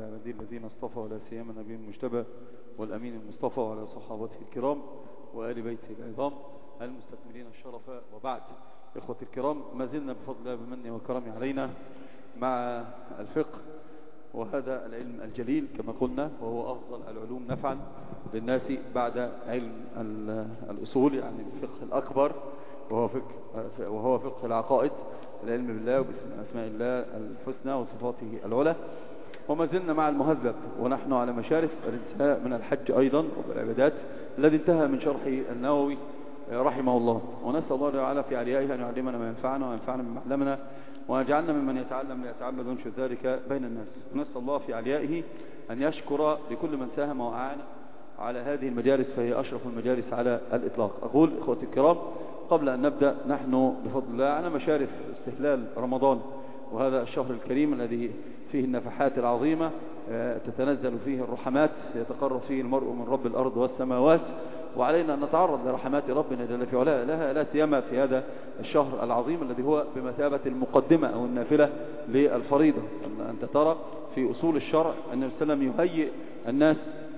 على عباده الذين اصطفى ولا سيما النبي المجتبى والأمين المصطفى وعلى صحابته الكرام وآل بيته العظام المستكملين الشرف. وبعد، إخوتي الكرام، ما زلنا بفضل الله بمنه وكرمه علينا مع الفقه، وهذا العلم الجليل كما قلنا، وهو أفضل العلوم نفعا بالناس بعد علم الأصول، يعني الفقه الأكبر وهو فقه العقائد، العلم بالله وبأسماء الله الحسنى وصفاته العلى. وما زلنا مع المهذب، ونحن على مشارف الانتهاء من الحج أيضا والعبادات الذي انتهى من شرح النووي رحمه الله. ونسأل الله تعالى في عليائه أن يعلمنا ما ينفعنا وينفعنا مما علمنا، ويجعلنا ممن يتعلم ليتعبد وينشر ذلك بين الناس. ونسأل الله في عليائه أن يشكر لكل من ساهم وأعان على هذه المجالس، فهي أشرف المجالس على الإطلاق. أقول إخوتي الكرام، قبل أن نبدأ، نحن بفضل الله على مشارف استهلال رمضان، وهذا الشهر الكريم الذي فيه النفحات العظيمة، تتنزل فيه الرحمات، يتقرب فيه المرء من رب الأرض والسماوات، وعلينا أن نتعرض لرحمات ربنا جل في علاه لها لا سيما في هذا الشهر العظيم الذي هو بمثابة المقدمة أو النافلة للفريضة. أنت ترى في أصول الشرع أن النبي صلى الله عليه وسلم يهيئ الناس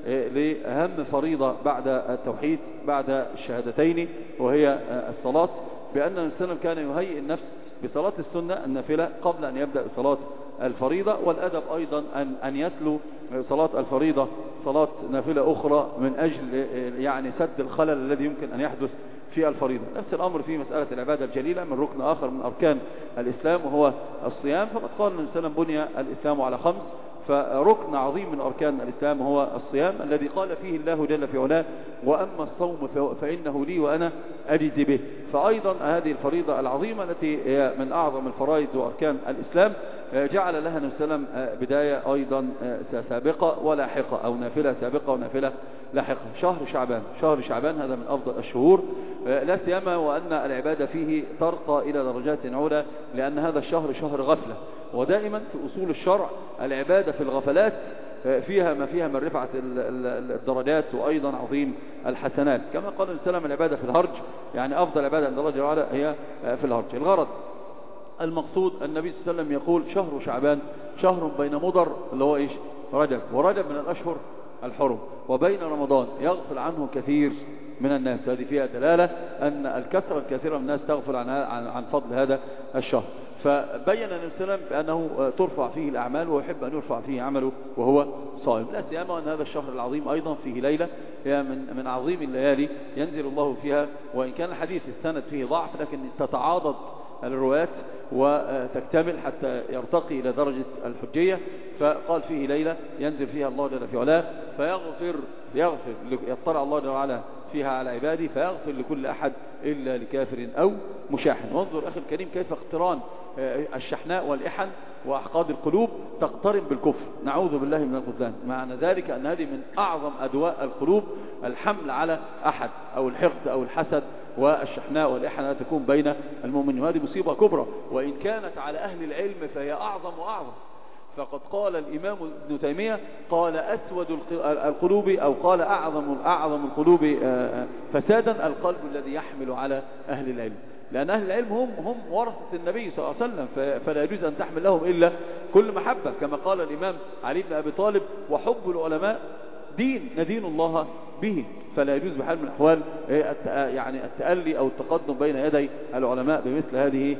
لأهم فريضة بعد التوحيد بعد الشهادتين، وهي الصلاة، بأن النبي صلى الله عليه وسلم كان يهيئ النفس بصلاة السنة النافلة قبل أن يبدأ صلاة الفريضة. والأدب أيضا أن يتلو صلاة الفريضة صلاة نافلة أخرى من أجل يعني سد الخلل الذي يمكن أن يحدث في الفريضة. نفس الأمر في مسألة العبادة الجليلة من ركن آخر من أركان الإسلام وهو الصيام. فقد قال النبي صلى الله عليه وسلم: بني الإسلام على 5، فركن عظيم من أركان الإسلام هو الصيام، الذي قال فيه الله جل في علاه: وأما الصوم فإنه لي وأنا أجزي به. فأيضا هذه الفريضة العظيمة التي هي من أعظم الفرائض وأركان الإسلام جعل لها النبي صلى الله عليه وسلم بداية أيضا سابقة ولاحقة، أو نافلة سابقة ونافلة لاحقة. شهر شعبان هذا من أفضل الشهور، لا سيما وأن العبادة فيه ترقى إلى درجات علا، لأن هذا الشهر شهر غفلة. ودائما في أصول الشرع العبادة في الغفلات فيها ما فيها من رفعة الدرجات وأيضا عظيم الحسنات، كما قال النبي صلى الله عليه وسلم: العبادة في الهرج، يعني أفضل عبادة عند الله جل وعلا هي في الهرج. الغرض المقصود، النبي صلى الله عليه وسلم يقول: شهر شعبان شهر بين مضر، اللي هو إيش؟ رجب، ورجب من الأشهر الحرم، وبين رمضان يغفل عنه كثير من الناس. هذه فيها دلالة أن الكثير من الناس تغفل عن فضل هذا الشهر. فبين النبي صلى الله عليه وسلم بأنه ترفع فيه الأعمال، ويحب أن يرفع فيه عمله وهو صائم، لا سيما أن هذا الشهر العظيم أيضا فيه ليلة هي من عظيم الليالي ينزل الله فيها، وإن كان الحديث السند فيه ضعف، لكن تتعاضد الروايات وتكتمل حتى يرتقي إلى درجة الحجية. فقال فيه ليلة ينزل فيها الله جل في علاه فيغفر، يطلع الله جل وعلا فيها على عباده فيغفر لكل أحد إلا لكافر أو مشاحن. وانظر أخي الكريم كيف اقتران الشحناء والإحن وأحقاد القلوب تقترن بالكفر، نعوذ بالله من الخذلان. معنى ذلك أن هذه من أعظم أدواء القلوب الحمل على أحد، أو الحقد أو الحسد والشحناء والإحن تكون بين المؤمنين، وهذه مصيبة كبرى، وإن كانت على أهل العلم فهي أعظم وأعظم. فقد قال الإمام ابن تيمية: قال أسود القلوب، أو قال أعظم القلوب فسادا القلب الذي يحمل على أهل العلم، لأن أهل العلم هم ورثة النبي صلى الله عليه وسلم، فلا يجوز أن تحمل لهم إلا كل محبة، كما قال الإمام علي بن أبي طالب: وحب العلماء دين ندين الله به. فلا يجوز بحال من الأحوال يعني التألي أو التقدم بين يدي العلماء بمثل هذه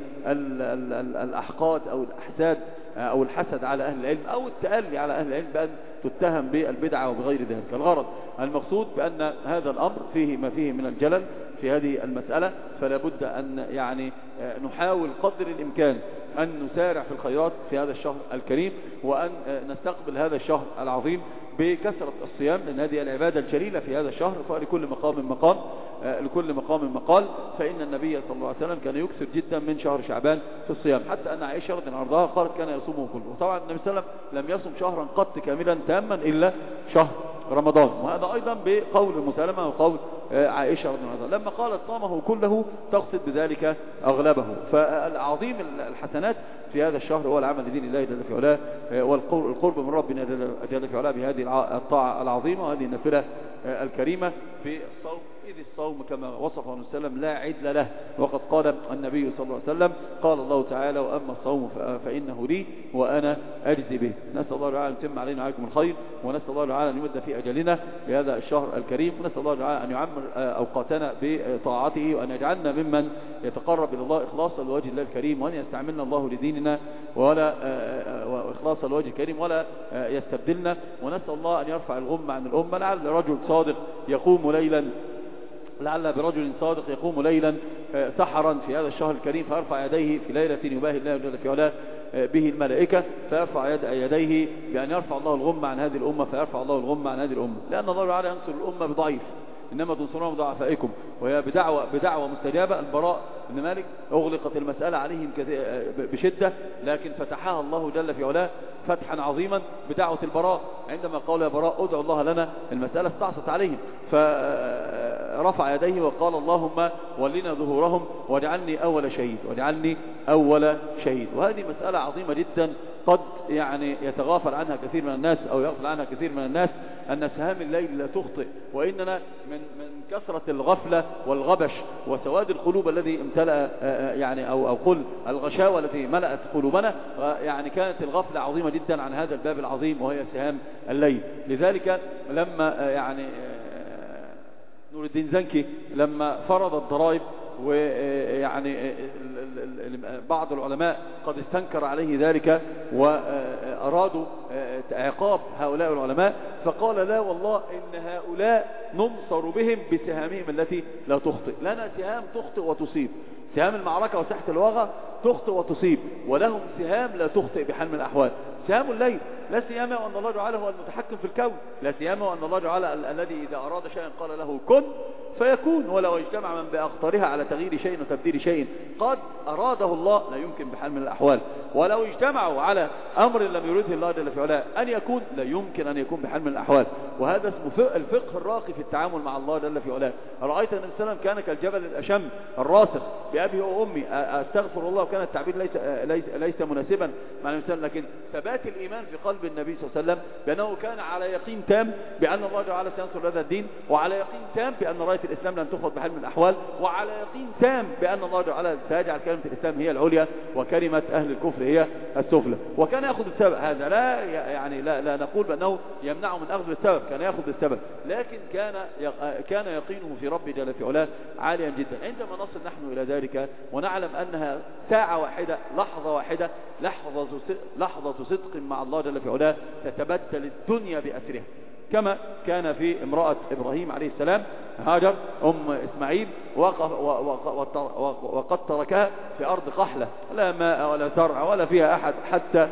الأحقاد أو الأحساد أو الحسد على أهل العلم، أو التألي على أهل العلم بأن تتهم بالبدعة وبغير ذلك. الغرض المقصود بأن هذا الأمر فيه ما فيه من الجلل في هذه المسألة، فلا بد أن يعني نحاول قدر الإمكان أن نسارع في الخيرات في هذا الشهر الكريم، وأن نستقبل هذا الشهر العظيم بكثرة الصيام، لأن هذه العبادة الجليلة في هذا الشهر، فلكل مقام مقام لكل مقام مقال. فإن النبي صلى الله عليه وسلم كان يكثر جدا من شهر شعبان في الصيام، حتى أن عائشة رضي الله عنها قالت كان يصومه كله. وطبعا النبي صلى الله عليه وسلم لم يصم شهرا قط كاملا تاما إلا شهر رمضان، وهذا أيضا بقول مسلمة وقول عائشة رضي الله عنها لما قالت صامه كله تقصد بذلك أغلبه. فالعظيم الحسنات في هذا الشهر هو العمل لدين الله جل في علاه، والقرب من ربنا جل في علاه بهذه الطاعة العظيمة وهذه النافلة الكريمة في الصوم إذ الصوم كما وصفه النبي صلى الله عليه وسلم لا عدل له، وقد قال النبي صلى الله عليه وسلم قال الله تعالى وأما الصوم فإنه لي وأنا أجزي به. نسأل الله تعالى أن يتم علينا وعليكم الخير، ونسأل الله تعالى أن يمد في أجلنا بهذا الشهر الكريم، ونسأل الله تعالى أن يعمر أوقاتنا بطاعته، وأن يجعلنا ممن يتقرب إلى الله إخلاصا لوجه الله الكريم، وأن يستعملنا الله لديننا وإخلاصا لوجه الكريم ولا يستبدلنا. ونسأل الله أن يرفع الغم عن الأمة. لعل رجل صادق يقوم ليلا، لعل برجل صادق يقوم ليلا سحرا في هذا الشهر الكريم فيرفع يديه في ليلة يباهي الله جل في علاه به الملائكة، فيرفع يديه بأن يرفع الله الغم عن هذه الأمة، فيرفع الله الغم عن هذه الأمة، لأن الله تعالى ينصر الأمة بضعيف، إنما تنصرون بضعفائكم، وهي بدعوة مستجابة. البراء بن مالك أغلقت المسألة عليهم بشدة، لكن فتحها الله جل في علاه فتحا عظيما بدعوة البراء، عندما قال يا براء ادعوا الله لنا، المسألة استعصت عليهم، فرفع يديه وقال اللهم ولنا ظهورهم واجعلني أول شهيد، واجعلني أول شهيد. وهذه مسألة عظيمة جدا قد يعني يتغافل عنها كثير من الناس أو يغفل عنها كثير من الناس، أن سهام الليل لا تخطئ، وإننا من كثرة الغفلة والغبش وسواد القلوب الذي امتلأ يعني أو قل الغشاوة التي ملأت قلوبنا، يعني كانت الغفلة عظيمة جدا عن هذا الباب العظيم وهي سهام الليل. لذلك لما يعني نور الدين زنكي لما فرض الضرائب، ويعني بعض العلماء قد استنكر عليه ذلك وأرادوا عقاب هؤلاء العلماء، فقال لا والله إن هؤلاء ننصر بهم بسهامهم التي لا تخطئ، لنا سهام تخطئ وتصيب، سهام المعركة وساحة الوغى تخطئ وتصيب، ولهم سهام لا تخطئ بحال من الأحوال. سهام الليل لا سيما وأن الله تعالى هو المتحكم في الكون، لا سيما وأن الله تعالى الذي إذا أراد شيئا قال له كن فيكون، ولو اجتمع من بأخطارها على تغيير شيء وتبديل شيء قد أراده الله لا يمكن بحال من الأحوال، ولو اجتمعوا على أمر لم يريده الله جل في علاه أن يكون لا يمكن أن يكون بحال من الأحوال. وهذا اسمه الفقه الراقي في التعامل مع الله جل في علاه. رأيت النبي صلى الله عليه وسلم كان كالجبل الأشم الراسخ بأبي وأمي، أستغفر الله وكان التعبير ليس مناسبا مع النبي صلى الله عليه وسلم، لكن ثبات الإيمان في قلب النبي صلى الله عليه وسلم بأنه كان على يقين تام بأن الله تعالى سينصر هذا الدين، وعلى يقين تام بأن راية الإسلام لن تخوض بحال من الأحوال، وعلى يقين تام بأن الله تعالى سيجعل كلمة الإسلام هي العليا وكلمة أهل الكفر هي السفلى. وكان يأخذ السبب، هذا لا يعني لا نقول بأنه يمنعه من أخذ السبب، كان يأخذ السبب، لكن كان يقينه في ربه جل في علاه عاليا جدا. عندما نصل نحن إلى ذلك ونعلم أنها ساعة واحدة، لحظة واحدة، لحظة صدق مع الله جل في علاه تتبدل الدنيا بأسرها، كما كان في امرأة إبراهيم عليه السلام هاجر أم إسماعيل، وقد تركها في أرض قحلة لا ماء ولا زرع ولا فيها أحد حتى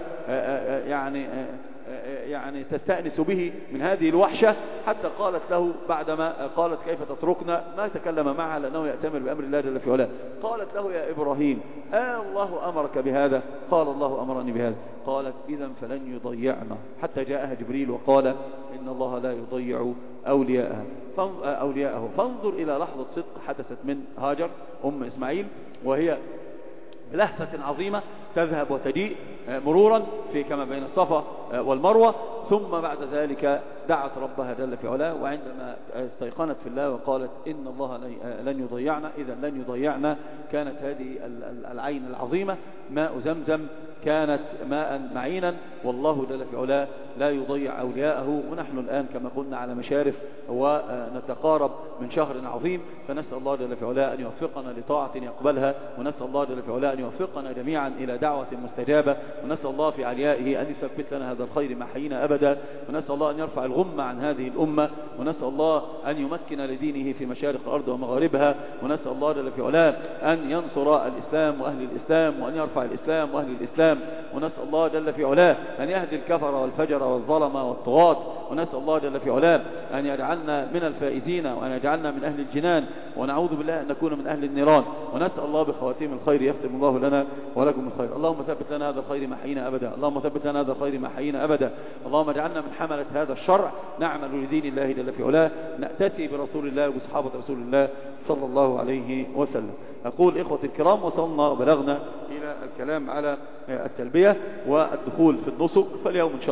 يعني تستأنس به من هذه الوحشة، حتى قالت له بعدما قالت كيف تتركنا، ما تكلم معها لأنه يأتمر بأمر الله جل في علاه، قالت له يا إبراهيم الله أمرك بهذا؟ قال الله أمرني بهذا. قالت إذا فلن يضيعنا، حتى جاءها جبريل وقال إن الله لا يضيع أولياءه. فانظر إلى لحظة صدق حدثت من هاجر أم إسماعيل، وهي بلهفة عظيمة تذهب وتجيء مرورا في كما بين الصفا والمروة، ثم بعد ذلك دعت ربها جل في علاه، وعندما استيقنت في الله وقالت إن الله لن يضيعنا، إذا لن يضيعنا، كانت هذه العين العظيمة ماء زمزم كانت ماء معينا، والله جل في علاه لا يضيع أولياءه. ونحن الآن كما قلنا على مشارف ونتقارب من شهر عظيم، فنسأل الله جل في علاه أن يوفقنا لطاعة يقبلها، ونسأل الله جل في علاه أن يوفقنا جميعا إلى دعوة مستجابة، ونسأل الله في عليائه أن يثبت لنا هذا الخير ما حيينا أبدا، ونسأل الله أن يرفع الغم عن هذه الأمة، ونسأل الله أن يمكن لدينه في مشارق الأرض ومغاربها، ونسأل الله جل في علاه أن ينصر الإسلام وأهل الإسلام، وأن يرفع الإسلام وأهل الإسلام، ونسأل الله جل في علاه أن يهدي الكفر والفجر والظلم والطغاة، ونسأل الله جل في علاه أن يجعلنا من الفائزين، وأن يجعلنا من أهل الجنان، ونعوذ بالله أن نكون من أهل النيران. ونسأل الله بخواتيم الخير يختم الله لنا ولكم الخير. اللهم ثبت لنا هذا الخير ما حيينا أبدا، اللهم ثبت لنا هذا الخير ما حيينا أبدا، اللهم اجعلنا من حملة هذا الشرع، نعمل لدين الله جل في علاه، نأتسي برسول الله وبصحابة رسول الله صلى الله عليه وسلم. أقول إخوة الكرام، وصلنا وبلغنا إلى الكلام على التلبية والدخول في النسك، فاليوم إن شاء الله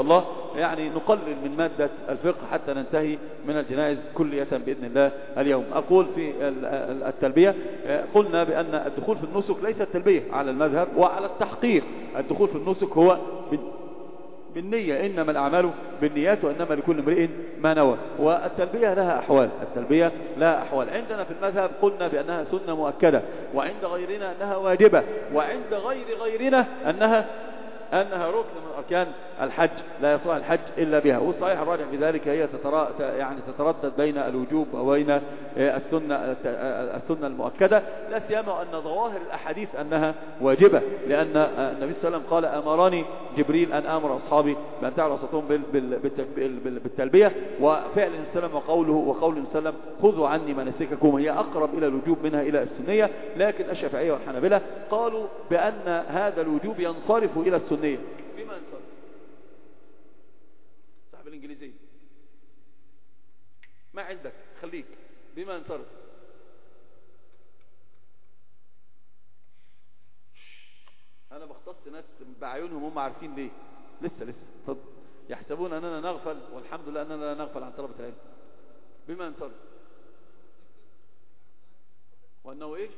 يعني نقلل من مادة الفقه حتى ننتهي من الجنائز كلية بإذن الله اليوم. أقول في التلبية قلنا بأن الدخول في النسك ليس التلبية على المذهب وعلى التحقيق. الدخول في النسك هو بالنية، إنما الأعمال بالنيات وإنما لكل امرئ ما نوى. والتلبية لها أحوال، التلبية لها أحوال. عندنا في المذهب قلنا بأنها سنة مؤكدة، وعند غيرنا أنها واجبة، وعند غيرنا أنها ركن من أركان الحج، لا يصح الحج إلا بها. والصحيح الراجح في ذلك هي تتردد بين الوجوب وبين السنة المؤكدة، لا سيما أن ظواهر الأحاديث أنها واجبة، لأن النبي صلى الله عليه وسلم قال: أمرني جبريل أن آمر أصحابي بأن تعلوا صوتهم بالتلبية. وفعل النبي صلى الله عليه وسلم وقول النبي صلى الله عليه وسلم: خذوا عني مناسككم، هي أقرب إلى الوجوب منها إلى السنية. لكن الشافعية والحنابلة قالوا بأن هذا الوجوب ينصرف إلى السنية. بما ينصرف؟ صاحب الإنجليزية ما عندك، خليك. بما ينصرف؟ أنا بختص ناس بعيونهم هم عارفين ليه. لسه اتفضل. يحسبون أننا نغفل، والحمد لله أننا لا نغفل عن طلبة العلم. بما ينصرف؟ وأنه إيش؟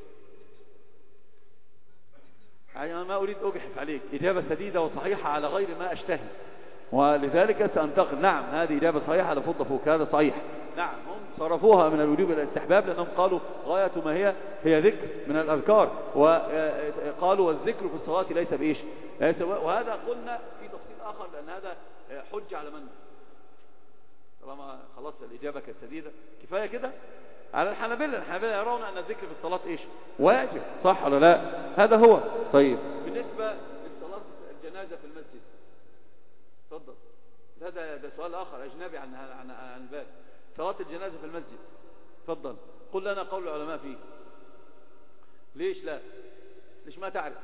أنا ما أريد أجحف عليك، إجابة سديدة وصحيحة على غير ما أشتهي، ولذلك سأنتقل. نعم، هذه إجابة صحيحة لفضة فوق، هذا صحيح. نعم، هم صرفوها من الوجوب إلى الاستحباب لأنهم قالوا غاية ما هي ذكر من الأذكار، وقالوا والذكر في الصلاة ليس بإيش، وهذا قلنا في تفصيل آخر، لأن هذا حج على من؟ طالما خلاص الإجابة كانت سديدة كفاية كده. على الحنابلة يرون أن الذكر في الصلاة إيش؟ واجب، صح ولا لا؟ هذا هو. طيب، بالنسبة للصلاة الجنازة في المسجد، تفضل. ده سؤال آخر أجنبي عن الباب. صلاة الجنازة في المسجد، تفضل. قل لنا قول العلماء فيه. ليش لا؟ ليش ما تعرف؟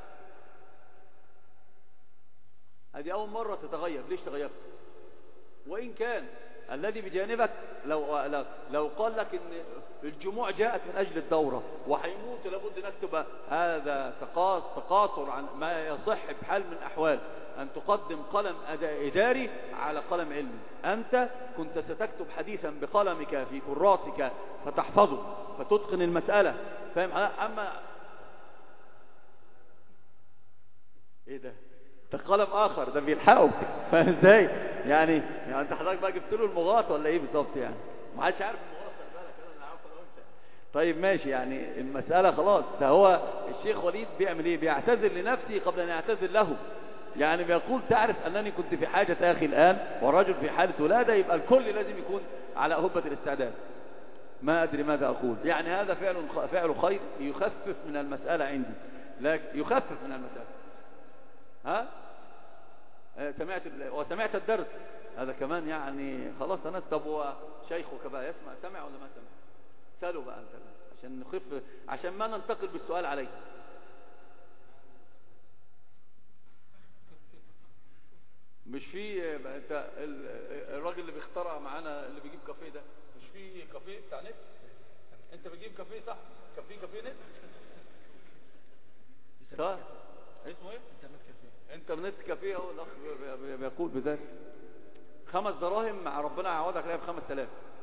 هذه أول مرة تتغير. ليش تغيرت؟ وإن كان الذي بجانبك لو قال لك ان الجموع جاءت من اجل الدورة وهيموت لابد نكتب هذا تقاصر عن ما يصح بحال من الاحوال ان تقدم قلم اداري على قلم علمي. انت كنت ستكتب حديثا بقلمك في كراسك فتحفظه فتتقن المسألة، فاهم؟ اما ايه ده قلم اخر ده بيلحقه، فاهم ازاي؟ يعني انت حضرتك بقى جبت له المغاط ولا ايه بالظبط؟ يعني ما حدش عارف المغاط، خلي بالك انا عارفه لو انت. طيب ماشي، يعني المسألة خلاص. ده هو الشيخ وليد بيعمل ايه؟ بيعتذر لنفسه قبل ان يعتذر له. يعني بيقول تعرف انني كنت في حاجة اخي الان والرجل في حالة ولادة، يبقى الكل لازم يكون على هبة الاستعداد. ما ادري ماذا اقول. يعني هذا فعل خير يخفف من المسألة عندي، لكن يخفف من المسألة. ها؟ سمعت الدرس هذا كمان، يعني خلاص أنا. طب هو شيخك بقى سمع ولا ما سمع؟ سأله بقى أنت عشان نخف، عشان ما ننتقل بالسؤال عليه. مش في انت الراجل اللي بيخترع معانا اللي بيجيب كافيه ده، مش في كافيه بتاع نت؟ انت بتجيب كافيه صح؟ كافيه نت صح؟ اسمه ايه؟ انترنت كافيه. اهو الاخ بيقول بذلك. 5 دراهم مع ربنا يعوضك عليها ب5000.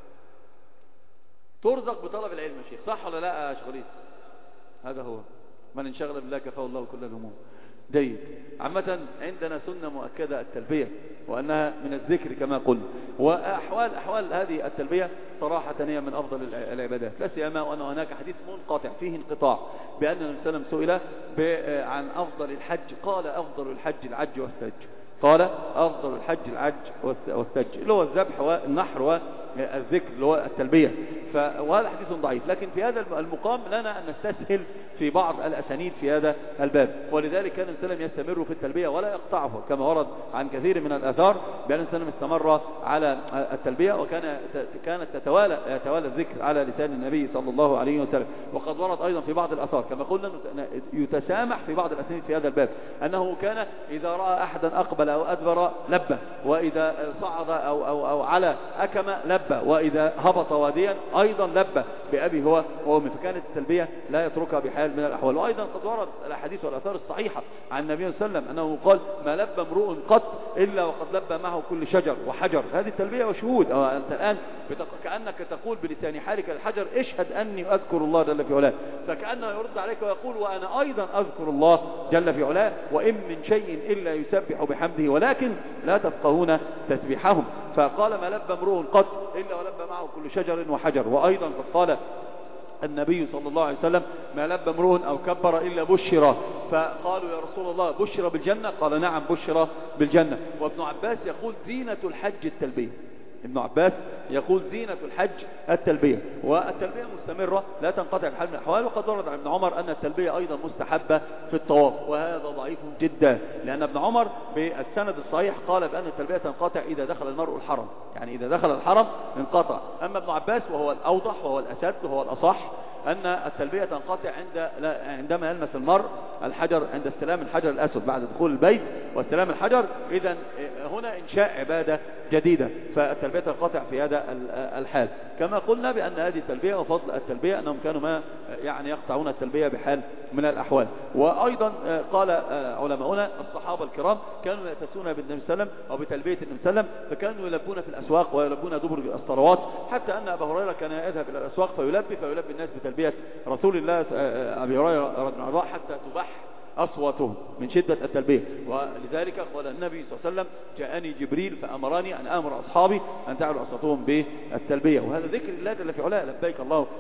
ترزق بطلب العلم يا شيخ، صح ولا لا يا شيخ وليد؟ هذا هو. من انشغل بالله كفاه الله كل الهموم. جيد. عامة عندنا سنة مؤكدة التلبية، وأنها من الذكر كما قلنا. وأحوال هذه التلبية صراحة هي من أفضل العبادات، لا سيما وأن هناك حديث منقطع فيه انقطاع بأن النبي صلى الله عليه وسلم سئل عن أفضل الحج، قال أفضل الحج العج والسج. قال أفضل الحج العج والسج، اللي هو الذبح والنحر والذكر اللي هو التلبية. وهذا حديث ضعيف، لكن في هذا المقام لنا أن نستسهل في بعض الأسانيد في هذا الباب. ولذلك كان النبي صلى الله عليه وسلم يستمر في التلبية ولا يقطعه، كما ورد عن كثير من الآثار بأن النبي صلى الله عليه وسلم استمر على التلبية، وكانت يتوالى الذكر على لسان النبي صلى الله عليه وسلم. وقد ورد أيضا في بعض الآثار كما قلنا يتسامح في بعض الأسانيد في هذا الباب، أنه كان إذا رأى أحدا أقبل أو أدبر لبه، وإذا صعد أو على أكم لبه، لبى، وإذا هبط واديا أيضا لبى بأبي هو وأمي. فكانت التلبية لا يتركها بحال من الأحوال. وأيضا قد ورد الأحاديث والآثار الصحيحة عن النبي صلى الله عليه وسلم أنه قال: ما لبى امرؤ قط إلا وقد لبى معه كل شجر وحجر. هذه التلبية وشهود. أنت الآن كأنك تقول بلسان حالك الحجر: اشهد أني أذكر الله جل في علاه. فكأنه يرد عليك ويقول: وأنا أيضا أذكر الله جل في علاه، وإن من شيء إلا يسبح بحمده ولكن لا تفقهون تسبيحهم. فقال: ما لبى امرؤ قط إلا ولبى معه كل شجر وحجر. وأيضا قد قال النبي صلى الله عليه وسلم: ما لبى امرؤ أو كبر إلا بشر. فقالوا: يا رسول الله بشر بالجنة؟ قال: نعم بشر بالجنة. وابن عباس يقول: زينة الحج التلبية. ابن عباس يقول: زينة الحج التلبية. والتلبية مستمرة لا تنقطع بحال من الأحوال. وقد ورد عن ابن عمر أن التلبية أيضا مستحبة في الطواف، وهذا ضعيف جدا، لأن ابن عمر بالسند الصحيح قال بأن التلبية تنقطع إذا دخل المرء الحرم، يعني إذا دخل الحرم انقطع. أما ابن عباس وهو الأوضح وهو الأسد وهو الأصح أن التلبية تنقطع عندما يلمس المرء الحجر، عند استلام الحجر الأسود بعد دخول البيت واستلام الحجر. إذن هنا إنشاء عبادة جديدة، فالتلبية تنقطع في هذا الحال. كما قلنا بأن هذه التلبية وفضل التلبية أنهم كانوا ما يعني يقطعون التلبية بحال من الأحوال. وأيضا قال علماؤنا: الصحابة الكرام كانوا يأتسون بالنبي صلى الله عليه وسلم أو بتلبية النبي صلى الله عليه وسلم، فكانوا يلبون في الأسواق ويلبون دبر الصلوات، حتى أن أبا هريرة كان يذهب إلى الأسواق فيلبي الناس بتلبية رسول الله أبي هريرة رضي الله عنه حتى تبح أصواتهم من شدة التلبية. ولذلك قال النبي صلى الله عليه وسلم: جاءني جبريل فأمرني أن آمر أصحابي أن تعلوا أصواتهم بالتلبية. وهذا ذكر الله جل في علاه: لبيك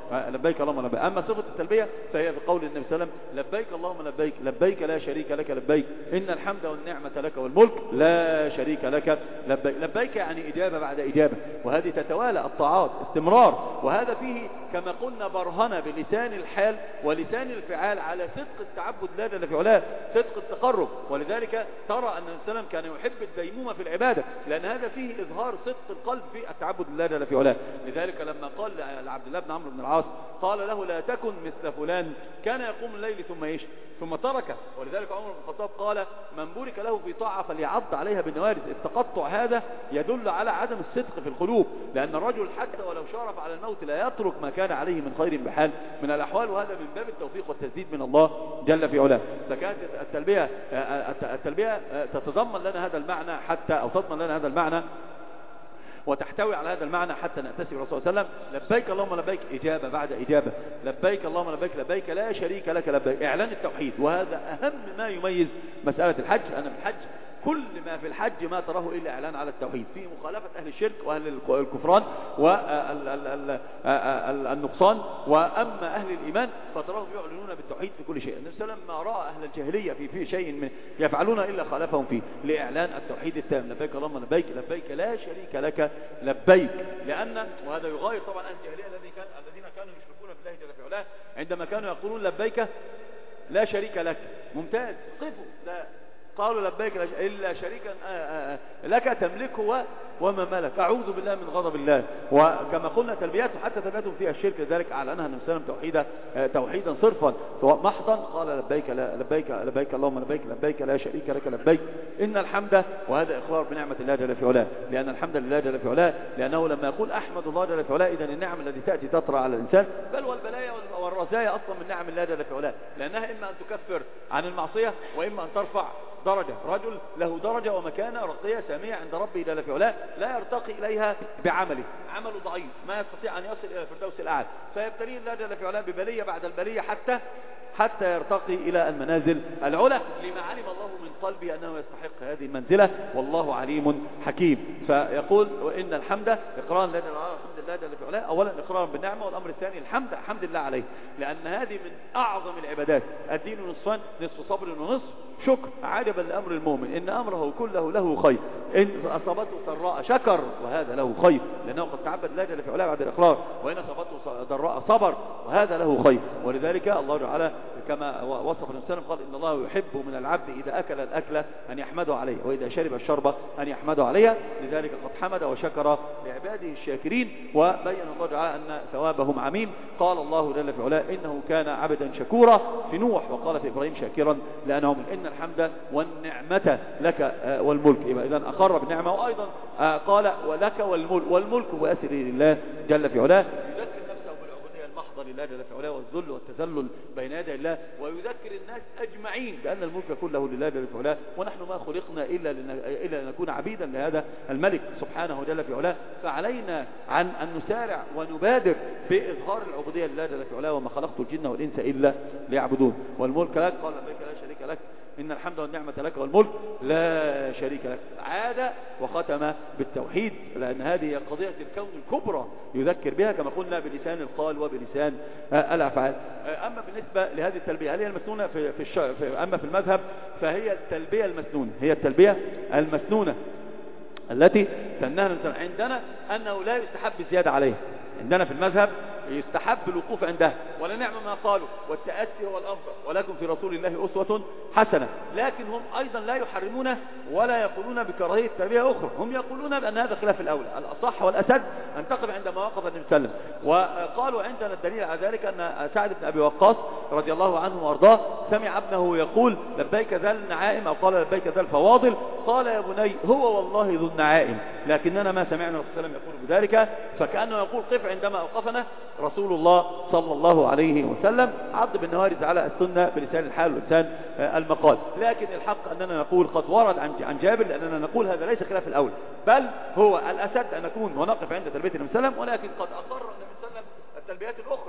اللهم لبيك. أما صفة التلبية فهي بقول النبي صلى الله عليه وسلم: لبيك اللهم لبيك، لبيك لا شريك لك لبيك، إن الحمد والنعمة لك والملك لا شريك لك لبيك. لبيك يعني إجابة بعد إجابة، وهذه تتوالى الطاعات استمرار. وهذا فيه كما قلنا برهنة بلسان الحال ولسان الفعال على صدق التعبد لله جل في علاه، صدق التقرب. ولذلك ترى أن النبي صلى الله عليه وسلم كان يحب الديمومة في العبادة، لأن هذا فيه إظهار صدق القلب في التعبد لله جل في علاه. لذلك لما قال لعبد الله بن عمرو بن العاص قال له: لا تكن مثل فلان كان يقوم الليل ثم تركه. ولذلك عمر بن الخطاب قال: من بورك له في طاعة فليعض عليها بالنوارذ. التقطع هذا يدل على عدم الصدق في القلوب، لأن الرجل حتى ولو شارف على الموت لا يترك ما كان عليه من خير بحال من الأحوال، وهذا من باب التوفيق والتسديد من الله جل في علاه. فكانت التلبية تتضمن لنا هذا المعنى أو تضمن لنا هذا المعنى وتحتوي على هذا المعنى حتى نأتسي بالرسول صلى الله عليه وسلم: لبيك اللهم لبيك، إجابة بعد إجابة. لبيك اللهم لبيك، لبيك لا شريك لك لبيك. إعلان التوحيد، وهذا أهم ما يميز مسألة الحج. أنا في الحج كل ما في الحج ما تراه إلا إعلان على التوحيد، في مخالفة أهل الشرك وأهل الكفران والنقصان. وأما أهل الإيمان فتراهم يعلنون بالتوحيد في كل شيء. النبي صلى الله عليه وسلم ما رأى أهل الجاهلية في شيء من يفعلون إلا خالفهم فيه، لإعلان التوحيد التام: لبيك اللهم لبيك، لبيك لا شريك لك لبيك. لأن وهذا يغاير طبعا أهل الجاهلية الذين كانوا يشركون بالله جل في علاه عندما كانوا يقولون: لبيك لا شريك لك. ممتاز، قفوا، لا قالوا: لبيك إلا شريكا لك تملكه وما ملك. أعوذ بالله من غضب الله. وكما قلنا تلبياته حتى تلبياتهم فيها الشرك، لذلك أعلنها النبي صلى الله عليه وسلم توحيدا صرفا محضا. قال: لبيك لبيك اللهم لبيك، لبيك لا شريك لك لبيك، إن الحمد. وهذا إقرار بنعمة الله جل في علاه، لأن الحمد لله جل في علاه، لأنه لما يقول أحمد الله جل في علاه إذن النعم التي تأتي تطرأ على الإنسان، بل والبلايا والرزايا أصلا من نعم الله جل في علاه، لأنها إما أن تكفر عن المعصية وإما أن ترفع درجة. رجل له درجة ومكانة رقية سامية عند ربه جل في علاه لا يرتقي إليها بعمله، عمله ضعيف ما يستطيع أن يصل إلى الفردوس الأعلى، فيبتليه الله جل في علاه ببلية بعد البلية حتى يرتقي إلى المنازل العلى، لما علم الله من قلبه أنه يستحق هذه المنزلة، والله عليم حكيم. فيقول: وإن الحمد إقرار لله جل في علاه، أولا إقرارا بالنعمة، والأمر الثاني الحمد لله عليه، لأن هذه من أعظم العبادات. الدين نصفان: نصف صبر ونصف شكر. عجبا لأمر المؤمن إن أمره كله له خير، إن أصابته سراء شكر وهذا له خير، لأنه قد تعبد الله جل في علاه بعد الإقرار، وإن أصابته ضراء صبر وهذا له خير. ولذلك الله تعالى كما وصف النبي صلى الله عليه وسلم قال: إن الله يحب من العبد إذا أكل الأكلة أن يحمده عليه، وإذا شرب الشربة أن يحمده عليها. لذلك قد حمد وشكر لعباده الشاكرين، وبين الله تعالى أن ثوابهم عميم. قال الله جل في علاه: إنه كان عبدا شكورا في نوح، وقال في إبراهيم شاكرا لأنهم. إن إن الحمد والنعمة لك والملك. يبقى إذن أقر بالنعمة، وأيضا قال ولك والملك وأسره لله جل في علاه، يذكر نفسه بالعبودية المحضة لله جل في علاه والذل والتذلل بين يدي الله، ويذكر الناس أجمعين بأن الملك كله لله جل في علاه، ونحن ما خلقنا إلا لنكون عبيدا لهذا الملك سبحانه جل في علاه. فعلينا أن نسارع ونبادر بإظهار العبودية لله جل في علاه، وما خلقت الجن والإنس إلا ليعبدون. والملك لك، قال لبيك لا شريك لك، إن الحمد والنعمة لك والملك لا شريك لك. عاد وختم بالتوحيد، لأن هذه قضية الكون الكبرى يذكر بها كما قلنا بلسان القال وبلسان الأفعال. أما بالنسبة لهذه التلبية، هل هي المسنونة أما في المذهب فهي التلبية المسنونة، هي التلبية المسنونة التي سنها الإنسان. عندنا أنه لا يستحب زيادة عليها، عندنا في المذهب يستحب الوقوف عندها، ولا نعم ما قالوا، والتأسي هو الأفضل، ولكم في رسول الله أسوة حسنة. لكن هم أيضا لا يحرمون ولا يقولون بكراهية تربية أخرى، هم يقولون بأن هذا خلاف الأولى، الأصح والأسد أن تقف عند ما وقف النبي صلى الله عليه وسلم. وقالوا عندنا الدليل على ذلك أن سعد بن أبي وقاص رضي الله عنه وارضاه سمع ابنه يقول لبيك ذا النعائم، أو قال لبيك ذا الفواضل، قال يا بني هو والله ذو النعائم، لكننا ما سمعنا الرسول صلى الله عليه وسلم يقول بذلك. فكأنه يقول قف عندما أوقفنا رسول الله صلى الله عليه وسلم. عض بالنوارز على السنة بلسان الحال ولسان المقال. لكن الحق أننا نقول قد ورد عن جابر، لأننا نقول هذا ليس خلاف الأول، بل هو الأسد أن نكون ونقف عند تلبية النبي صلى الله عليه وسلم، ولكن قد أقر النبي صلى الله عليه وسلم التلبيات الأخرى،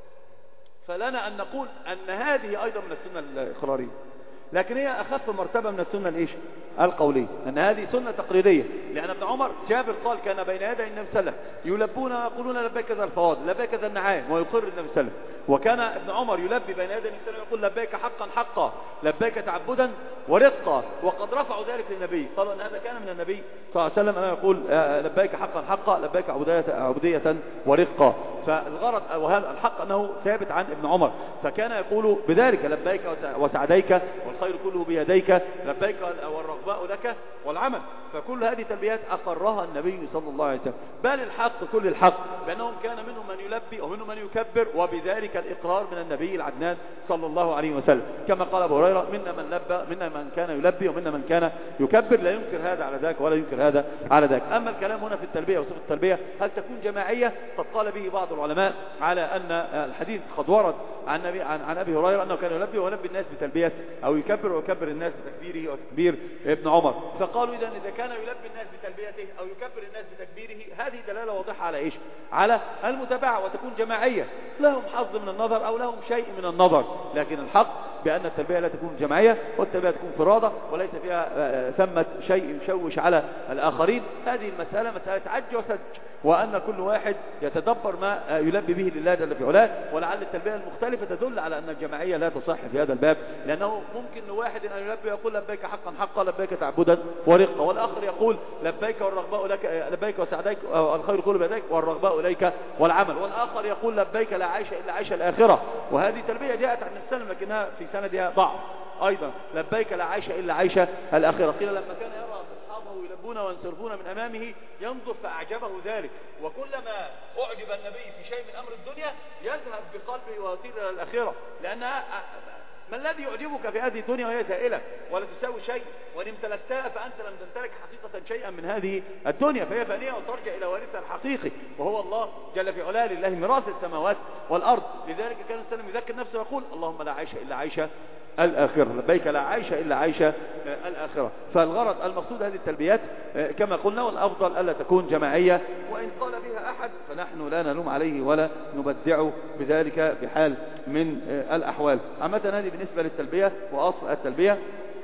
فلنا أن نقول أن هذه أيضا من السنة الإقرارية، لكن هي أخف مرتبة من السنة الإيش القولية، أن هذه سنة تقريرية. لأن ابن عمر جابر قال كان بين يدي النبي صلى الله عليه وسلم يلبون ويقولون لبيك ذا الفواضل لبيك ذا النعائم، ويقر النبي صلى الله عليه وسلم. وكان ابن عمر يلبي بين يدي النبي صلى الله عليه وسلم يقول لبيك حقا حقا لبيك تعبدا ورقا، وقد رفعوا ذلك للنبي، قالوا أن هذا كان من النبي صلى الله عليه وسلم أنه يقول لبيك حقا حقا لبيك عبودية ورقا. فالغرض وهذا الحق أنه ثابت عن ابن عمر، فكان يقول بذلك لبيك وسعديك والخير كله بيديك لبيك والرغباء لك والعمل. فكل هذه تلبيات أقرها النبي صلى الله عليه وسلم. بل الحق كل الحق بأنهم كان منهم من يلبي ومنهم من يكبر، وبذلك الإقرار من النبي العدنان صلى الله عليه وسلم، كما قال أبو هريرة منا من لبى منا من كان يلبي ومنا من كان يكبر، لا ينكر هذا على ذاك ولا ينكر هذا على ذاك. أما الكلام هنا في التلبية وصفة التلبية هل تكون جماعية؟ قد قال به بعض العلماء على أن الحديث قد ورد عن أبي هريرة أنه كان يلبي ويلبي الناس بتلبية أو يكبر ويكبر الناس بتكبيره وتكبير ابن عمر. فقالوا إذا كان يلبي الناس بتلبيته أو يكبر الناس بتكبيره هذه دلالة واضحة على إيش؟ على المتابعة، وتكون جماعية، لهم حظ من النظر أو لهم شيء من النظر. لكن الحق بأن التلبية لا تكون جماعية، والتلبية تكون فرادة وليس فيها ثمة شيء يشوش على الآخرين. هذه المسألة مسألة عج وسج، وأن كل واحد يتدبر ما يلبي به لله جل في علاه. ولعل التلبية المختلفة تدل على أن الجماعية لا تصح في هذا الباب، لأنه ممكن لواحد أن يلبي ويقول لبيك حقا حقا لبيك تعبدا ورقا، والآخر يقول لبيك والرغباء لك لبيك وسعديك الخير كله بيديك والرغباء إليك والعمل، والآخر يقول لبيك لا عيش إلا عيش الآخرة. وهذه تلبية جاءت عن السلم لكنها في سندها ضعف أيضا، لبيك لا عيش إلا عيش الآخرة. قيل لما كان يرى أصحابه يلبون وينصرفون من أمامه ينظر فأعجبه ذلك، وكلما أعجب النبي في شيء من أمر الدنيا يذهب بقلبه ويطير إلى الآخرة، لأنها ما الذي يعجبك في هذه الدنيا وهي زائلة ولا تساوي شيء، وإن امتلكتها فأنت لم تمتلك حقيقة شيئا من هذه الدنيا، فهي فانية وترجع إلى وارثها الحقيقي وهو الله جل في علاه، لله ميراث السماوات والأرض. لذلك كان السلام يذكر نفسه ويقول اللهم لا عيش إلا عيش الآخرة لبيك لا عيش إلا عيش الآخرة. فالغرض المقصود هذه التلبيات كما قلنا، والأفضل ألا تكون جماعية، وإن قال بها أحد فنحن لا نلوم عليه ولا نبدعه بذلك بحال من الأحوال. عامة هذه بالنسبة للتلبية وأصل التلبية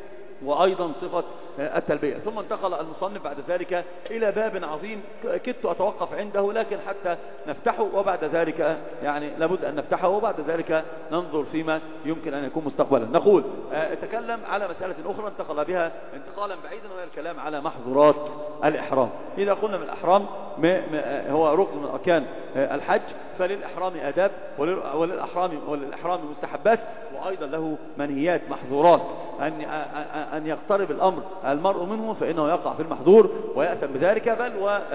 وأيضا صفة التلبية. ثم انتقل المصنف بعد ذلك إلى باب عظيم كدت أتوقف عنده، لكن حتى نفتحه وبعد ذلك يعني لابد أن نفتحه وبعد ذلك ننظر فيما يمكن أن يكون مستقبلا. نقول تكلم على مسألة أخرى انتقل بها انتقالا بعيدا، وهي الكلام على محظورات الإحرام. إذا قلنا من الإحرام هو ركن من أركان الحج، فللإحرام آداب وللإحرام مستحبات، وأيضا له منهيات محظورات أن يقترب المرء منه فإنه يقع في المحظور ويأثم بذلك، بل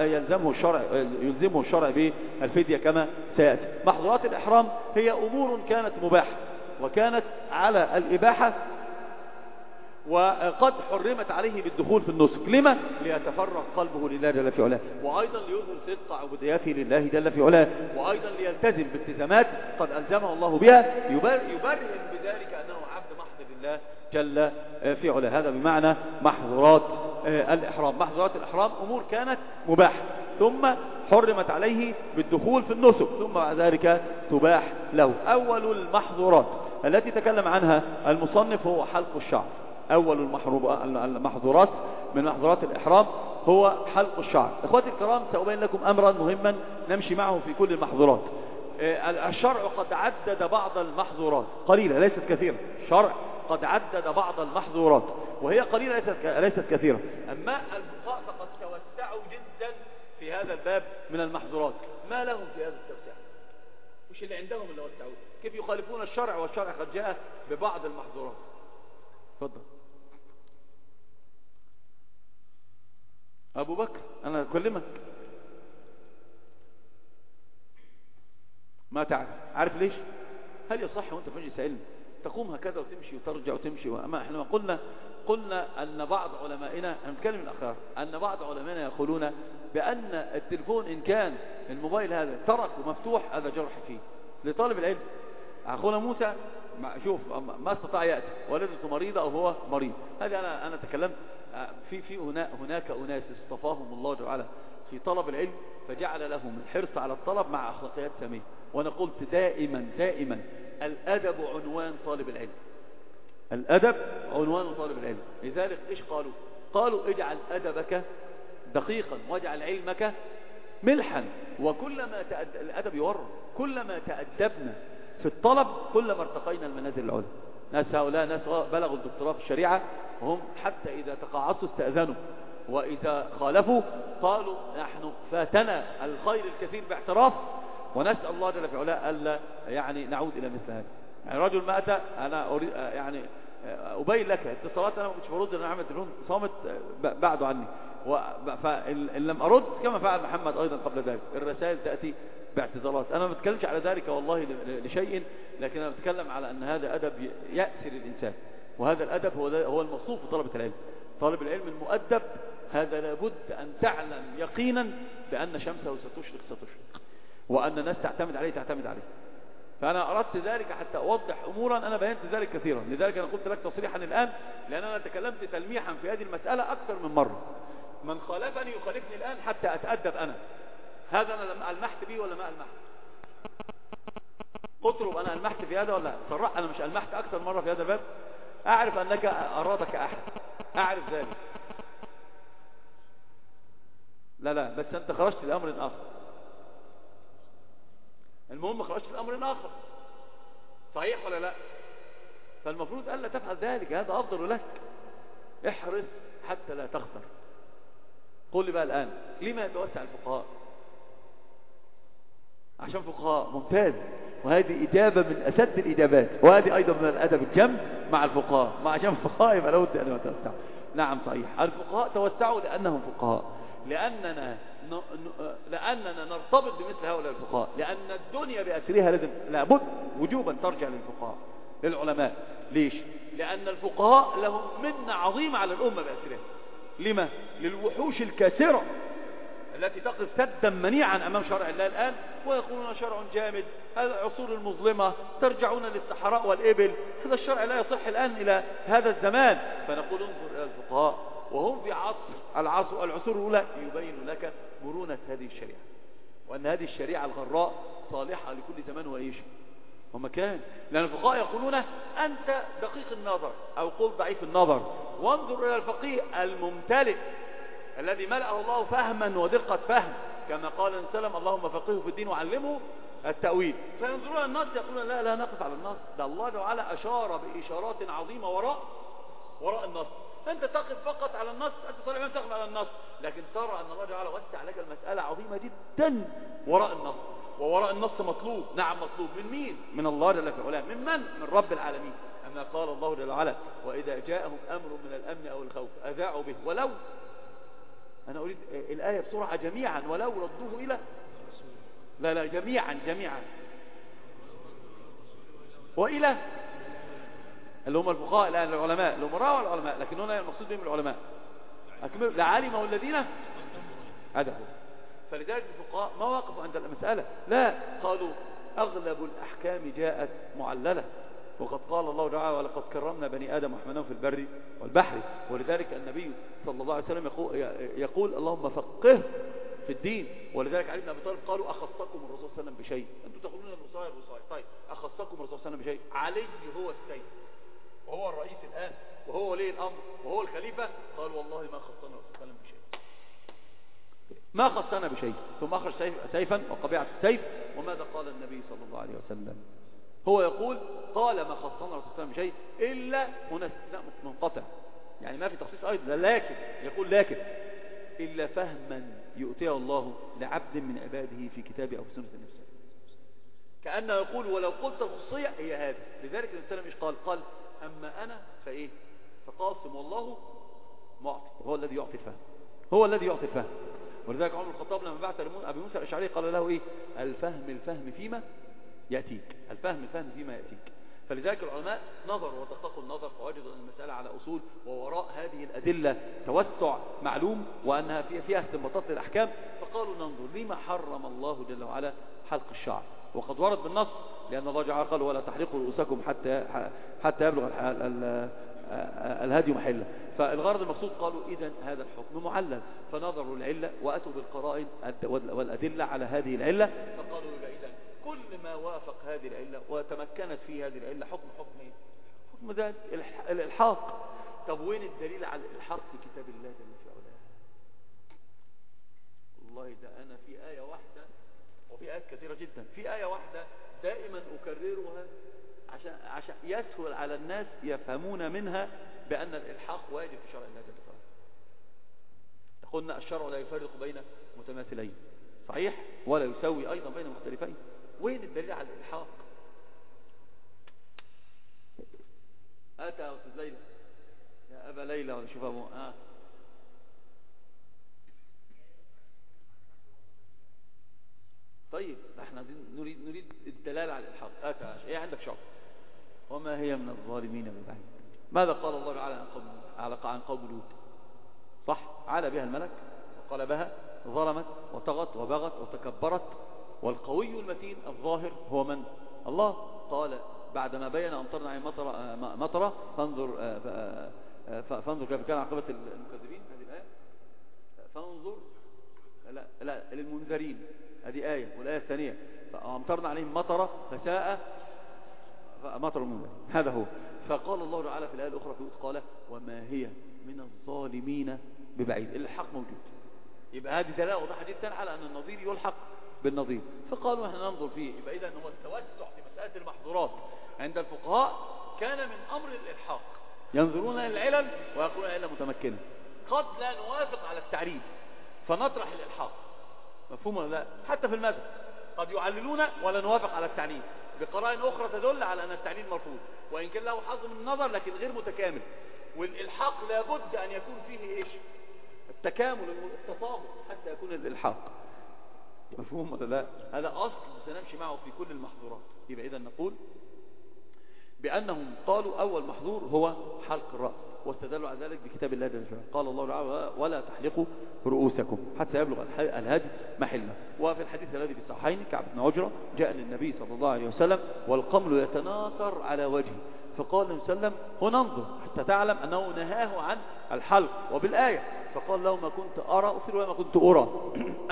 ويلزمه الشرع بالفدية كما سيأتي. محظورات الإحرام هي أمور كانت مباحة وكانت على الإباحة وقد حرمت عليه بالدخول في النسك. لما؟ ليتفرغ قلبه لله جل في علاه، وأيضا ليظهر صدق عبوديته لله جل في علاه، وأيضا ليلتزم بالتزامات قد ألزمه الله بها، يبرهن بذلك أنه عبد محض لله جل في علاه. هذا بمعنى محظورات الإحرام. محظورات الإحرام أمور كانت مباحة ثم حرمت عليه بالدخول في النسك، ثم بعد ذلك تباح له. أول المحظورات التي تكلم عنها المصنف هو حلق الشعر. أول المحظورات من محظورات الإحرام هو حلق الشعر. إخواتي الكرام، سأبين لكم أمرا مهما نمشي معه في كل المحظورات. الشرع قد عدد بعض المحظورات قليلة ليست كثيرة. الشرع قد عدد بعض المحظورات وهي قليلة ليست كثيرة. أما الفقهاء فقد توسعوا جدا في هذا الباب من المحظورات. ما لهم في هذا التوسع؟ مش اللي عندهم اللي وسعوه. كيف يخالفون الشرع والشرع قد جاء ببعض المحظورات؟ تفضل أبو بكر، أنا أكلمك. ما تعرف. عارف ليش؟ هل يصح وأنت في مجلس علم تقوم هكذا وتمشي وترجع وتمشي؟ وأما إحنا قلنا أن بعض علمائنا، أنا بتكلم الأخيار، أن بعض علمائنا يقولون بأن التلفون إن كان الموبايل هذا ترك مفتوح هذا جرح فيه لطالب العلم. أخونا موسى شوف ما استطاع يأتي، والدته مريضة أو هو مريض. هذه أنا تكلمت في هناك أناس اصطفاهم الله تعالى في طلب العلم فجعل لهم الحرص على الطلب مع أخلاقيات سامية. وأنا قلت دائما الأدب عنوان طالب العلم. الأدب عنوان طالب العلم. لذلك إيش قالوا اجعل أدبك دقيقا واجعل علمك ملحا. وكلما الأدب يورد، كلما تأدبنا في الطلب كلما ارتقينا المنازل العلى. هؤلاء ناس بلغوا الدكتوراه في الشريعة وهم حتى إذا تقاعسوا استأذنوا، وإذا خالفوا قالوا نحن فاتنا الخير الكثير باعتراف، ونسأل الله جل في علاه ألا يعني نعود إلى مثل هذا. يعني رجل ما أتى، أنا أريد يعني أبين لك اتصالات أنا ما كنتش برد، أنا عملت تليفون صامت بعده عني، فإن لم أرد كما فعل محمد أيضا قبل ذلك الرسائل تأتي باعتذارات. أنا ما بتكلمش على ذلك والله لشيء، لكن أنا بتكلم على أن هذا أدب يأسر الإنسان، وهذا الأدب هو المصروف في طلبة العلم. طالب العلم المؤدب هذا لابد أن تعلم يقينا بأن شمسه ستشرق وأن الناس تعتمد عليه. فأنا أردت ذلك حتى أوضح أمورا أنا بينت ذلك كثيرا. لذلك أنا قلت لك تصريحا الآن، لأن أنا تكلمت تلميحا في هذه المسألة أكثر من مرة. من خالفني يخالفني الآن حتى أتأدب أنا. هذا أنا لم ألمحت به ولا ما ألمحت؟ قطرب أنا ألمحت في هذا ولا صرح؟ أنا مش ألمحت أكثر مرة في هذا الباب. أعرف أنك أرادك أحد، أعرف ذلك. لا بس أنت خرجت لأمر آخر. المهم خرجت لأمر آخر، صحيح ولا لا؟ فالمفروض ألا تفعل ذلك، هذا أفضل لك. احرص حتى لا تخسر. قل لي بقى الآن لما يتوسع الفقهاء؟ عشان فقهاء ممتاز، وهذه إجابة من أسد الإجابات، وهذه أيضا من الأدب الجم مع الفقهاء. ما عشان الفقهاء يبقى لابد أن يتوسعوا. نعم صحيح، الفقهاء توسعوا لأنهم فقهاء، لأننا نرتبط بمثل هؤلاء الفقهاء، لأن الدنيا بأسرها لابد وجوبا ترجع للفقهاء للعلماء. ليش؟ لأن الفقهاء لهم منة عظيمة على الأمة بأسرها. لما؟ للوحوش الكاسرة التي تقف سدا منيعا أمام شرع الله الآن ويقولون شرع جامد، هذا العصور المظلمة، ترجعون للصحراء والإبل، هذا الشرع لا يصح الآن إلى هذا الزمان. فنقول انظر إلى الفقهاء وهم في العصور الأولى يبين لك مرونة هذه الشريعة، وأن هذه الشريعة الغراء صالحة لكل زمان وإيش ومكان. لأن الفقهاء يقولون أنت دقيق النظر أو قل ضعيف النظر، وانظر إلى الفقيه الممتلئ الذي ملأه الله فهما ودقة فهم، كما قال سلم اللهم فقهه في الدين وعلمه التأويل. فينظرون النص يقولون لا نقف على النص، ده الله تعالى أشار بإشارات عظيمة وراء النص. أنت تقف فقط على النص، أنت صالح من تقف على النص، لكن ترى أن الله تعالى وسع لك المسألة عظيمة جدا وراء النص. ووراء النص مطلوب، نعم مطلوب من مين؟ من الله جل في علاه. من رب العالمين. أما قال الله جل وعلا وإذا جاءهم أمر من الأمن أو الخوف أذاعوا به ولو، أنا أريد الآية بسرعة جميعا، ولو ردوه إلى لا جميعا وإلى اللي هم الفقهاء الآن العلماء الأمراء والعلماء، لكن هنا المقصود بهم العلماء لعلمه الذين هذا هو. فلذلك الفقهاء ما وقفوا عند المسألة، لا، قالوا أغلب الأحكام جاءت معللة، وقد قال الله تعالى ولقد كرمنا بني آدم وحملناهم في البر والبحر. ولذلك النبي صلى الله عليه وسلم يقول اللهم فقهه في الدين. ولذلك علي بن أبي طالب قالوا أخصكم الرسول صلى الله عليه وسلم بشيء، أنتم تقولون الوصايا الوصايا، طيب أخصكم الرسول صلى الله عليه وسلم بشيء؟ علي هو السيد وهو الرئيس الآن وهو ولي الأمر وهو الخليفة، قال والله ما خصنا الرسول صلى الله عليه وسلم بشيء، ما خصنا بشيء. ثم أخرج سيفا وقبيعة السيف، وماذا قال النبي صلى الله عليه وسلم؟ هو يقول قال ما خصنا الرسول صلى الله عليه وسلم بشيء إلا، هنا استثناء منقطع يعني ما في تخصيص أيضا، لكن يقول لكن إلا فهما يؤتيه الله لعبد من عباده في كتابه أو في سنة النبي، كأنه يقول ولو قلت الخصية هي هذه. لذلك النبي صلى الله عليه وسلم قال أما أنا فإيه فقاسم والله معطي، هو الذي يعطي الفهم، هو الذي يعطي الفهم. ولذلك عمر الخطاب لما بعث أبي موسى الأشعري قال له إيه؟ الفهم فيما يأتيك، الفهم فيما يأتيك. فلذلك العلماء نظروا ودققوا النظر فوجدوا أن المسألة على أصول، ووراء هذه الأدلة توسع معلوم وأنها فيها استنباطات للأحكام. فقالوا ننظر لما حرم الله جل وعلا حلق الشعر، وقد ورد بالنص لأن الله جعل قال ولا تحلقوا رؤوسكم حتى يبلغ الهدي محله. فالغرض المقصود قالوا إذن هذا الحكم معلل، فنظروا العلة وأتوا بالقرائن والأدلة على هذه العلة، فقالوا إذن كل ما وافق هذه العلة وتمكنت فيه هذه العلة حكم ايه؟ حكم ذلك الإلحاق. طب وين الدليل على الإلحاق في كتاب الله جل في علاه؟ والله ده أنا في آية واحدة، وفي آيات كثيرة جدا، في آية واحدة دائما أكررها عشان يسهل على الناس يفهمون منها بأن الإلحاق واجب في شرع الله جل وعلا. قلنا الشرع لا يفرق بين متماثلين صحيح، ولا يسوي أيضا بين مختلفين. وين الدليل على الإلحاق؟ أتى يا أستاذ ليلى، يا أبا ليلى، ولا شوف أبو طيب احنا نريد الدلالة على الإلحاق. أتى ايه عندك شعر؟ وما هي من الظالمين ببعيد. ماذا قال الله تعالى عن قوم لوط؟ صح، علا بها الملك وقال بها ظلمت وطغت وبغت وتكبرت، والقوي المتين الظاهر هو من؟ الله. قال بعدما بين أمطرنا عليهم مطرة فانظر كيف كان عاقبة المكذبين، هذه الآية. فانظر لا للمنذرين، هذه آية. والآية الثانية فأمطرنا عليهم مطرة فساء مطر المنذرين، هذا هو. فقال الله تعالى في الآية الأخرى قال وما هي من الظالمين ببعيد. الحق موجود، يبقى هذه دلالة واضحة جدا على أن النظير يلحق بالنظير. فقالوا احنا ننظر فيه. يبقى إذن هو التوسع في مسألة المحظورات عند الفقهاء كان من أمر الإلحاق، ينظرون العلل ويقولون العلة متمكنة. قد لا نوافق على التعريف فنطرح الإلحاق، مفهوم ولا لا؟ حتى في المذهب قد يعللون ولا نوافق على التعليل بقرائن أخرى تدل على أن التعليل مرفوض، وإن كان له حظ من النظر لكن غير متكامل. والإلحاق لابد أن يكون فيه إيش؟ التكامل التطابق حتى يكون الإلحاق، مفهوم ولا لا؟ هذا أصل سنمشي معه في كل المحظورات. يبقى إذا نقول بأنهم قالوا أول محظور هو حلق الرأس، واستدلوا على ذلك بكتاب الله جل وعلا. قال الله تعالى ولا تحلقوا رؤوسكم حتى يبلغ الهدي محله. وفي الحديث الذي في الصحيحين كعب بن عجرة جاء للنبي صلى الله عليه وسلم والقمل يتناثر على وجهه، فقال النبي صلى الله عليه وسلم هننظر حتى تعلم أنه نهاه عن الحلق وبالآية. فقال له ما كنت أرى، وفي رواية ما كنت أرى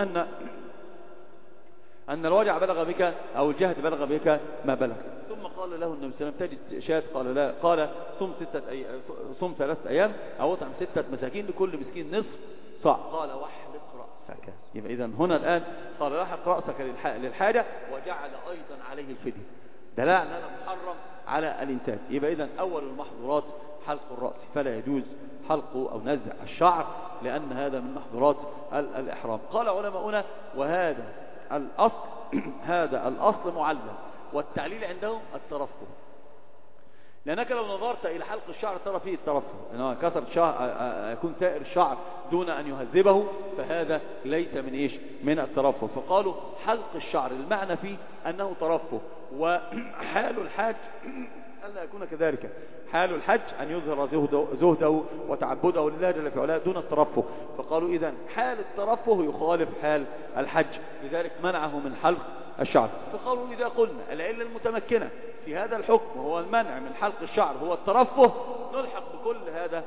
أن الوجع بلغ بك أو الجهد بلغ بك ما بلغ. ثم قال له النبي صلى الله عليه وسلم تجد شاة؟ قال لا. قال صم 3 أيام أو اطعم 6 مساكين لكل مسكين نصف صاع. قال واحلق رأسك. يبقى إذن هنا الآن قال لاحق رأسك للحاجة، وجعل أيضا عليه الفدية، دلالة على أنه محرم على الإنسان. يبقى إذن أول المحظورات حلق الرأس، فلا يجوز حلق أو نزع الشعر لأن هذا من محظورات الإحرام. قال علماؤنا وهذا الأصل هذا الأصل معلل، والتعليل عندهم الترفه، لأنك لو نظرت إلى حلق الشعر ترى فيه الترفه، لأنه كسر الشعر يكون سائر الشعر دون أن يهذبه، فهذا ليس من إيش؟ من الترفه. فقالوا حلق الشعر المعنى فيه أنه ترفه، وحال الحاج ألا يكون كذلك. حال الحج أن يظهر زهده وتعبده لله جل في علاه دون الترفه. فقالوا إذن حال الترفه يخالف حال الحج، لذلك منعه من حلق الشعر. فقالوا إذا قلنا العلة المتمكنة في هذا الحكم هو المنع من حلق الشعر هو الترفه، نلحق بكل هذا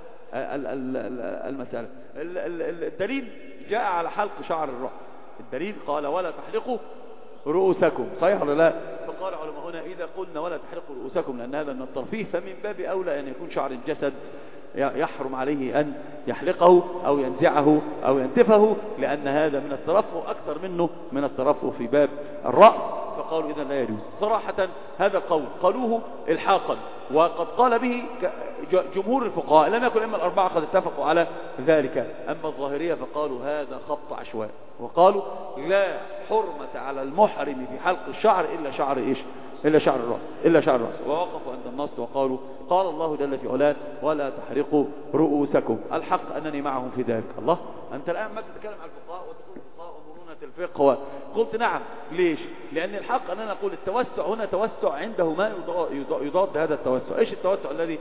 المسألة. الدليل جاء على حلق شعر الرأس، الدليل قال ولا تحلقوا رؤوسكم، صحيح ولا لا؟ فقال علماؤنا إذا قلنا ولا تحلقوا رؤوسكم لأن هذا من الترفيه، فمن باب أولى أن يكون شعر الجسد يحرم عليه أن يحلقه أو ينزعه أو ينتفه، لأن هذا من الترفه أكثر منه من الترفه في باب الرأس. فقالوا إذا لا يجوز. صراحة هذا القول قالوه الحاقا، وقد قال به جمهور الفقهاء، لم يكن إما الأربعة قد اتفقوا على ذلك. أما الظاهرية فقالوا هذا خط عشواء، وقالوا لا حرمة على المحرم في حلق الشعر إلا شعر إيش؟ إلا شعر الرأس، إلا شعر الرأس. ووقفوا عند النص وقالوا قال الله جل في علاه ولا تحرقوا رؤوسكم. الحق أنني معهم في ذلك. الله، أنت الآن ما تتكلم عن الفقهاء وتقول الفقهاء ومرونة الفقه، قلت نعم. ليش؟ لأن الحق أننا نقول التوسع هنا توسع عنده ما يضاد هذا التوسع. إيش التوسع الذي